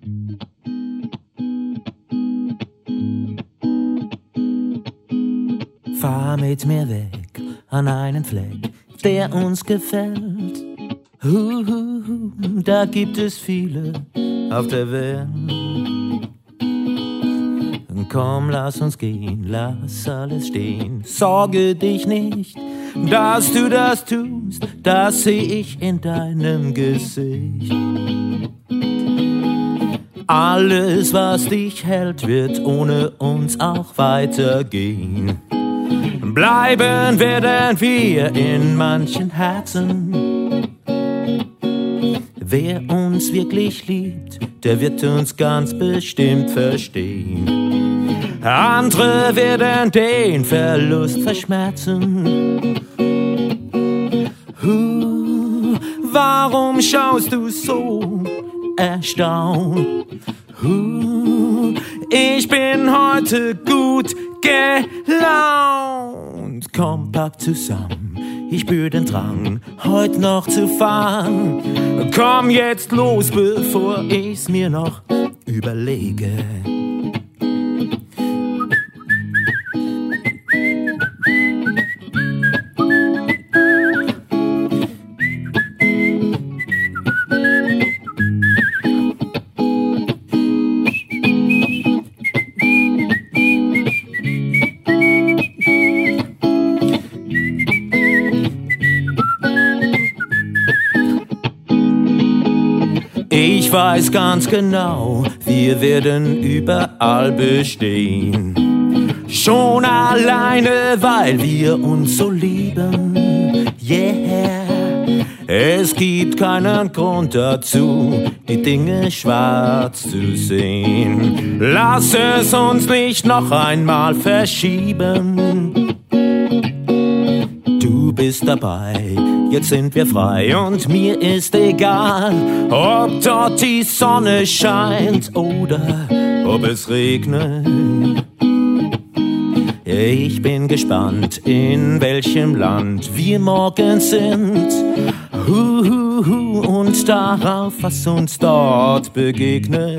Fahr mit mir weg an einen Fleck, der uns gefällt. Da gibt es viele auf der Welt. Komm, lass uns gehen, lass alles stehen. Sorge dich nicht, dass du das tust, das seh ich in deinem Gesicht. Alles, was dich hält, wird ohne uns auch weitergehen. Bleiben werden wir in manchen Herzen. Wer uns wirklich liebt, der wird uns ganz bestimmt verstehen. Andere werden den Verlust verschmerzen. Warum schaust du so erstaunt? Ich bin heute gut gelaunt. Komm, pack zusammen, ich spür den Drang, heute noch zu fahren. Komm jetzt los, bevor ich's mir noch überlege. Ich weiß ganz genau, wir werden überall bestehen. Schon alleine, weil wir uns so lieben. Yeah. Es gibt keinen Grund dazu, die Dinge schwarz zu sehen. Lass es uns nicht noch einmal verschieben. Du bist dabei, jetzt sind wir frei und mir ist egal, ob dort die Sonne scheint oder ob es regnet. Ich bin gespannt, in welchem Land wir morgen sind und darauf, was uns dort begegnet.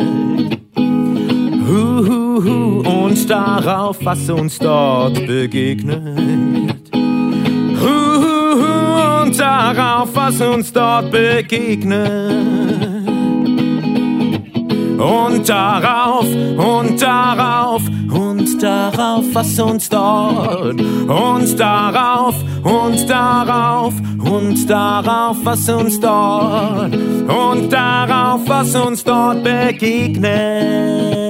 Und darauf, was uns dort begegnet. Und darauf, was uns dort begegnet. Und darauf, und darauf, und darauf, was uns dort. Und darauf, und darauf, und darauf, was uns dort. Und darauf, was uns dort begegnet.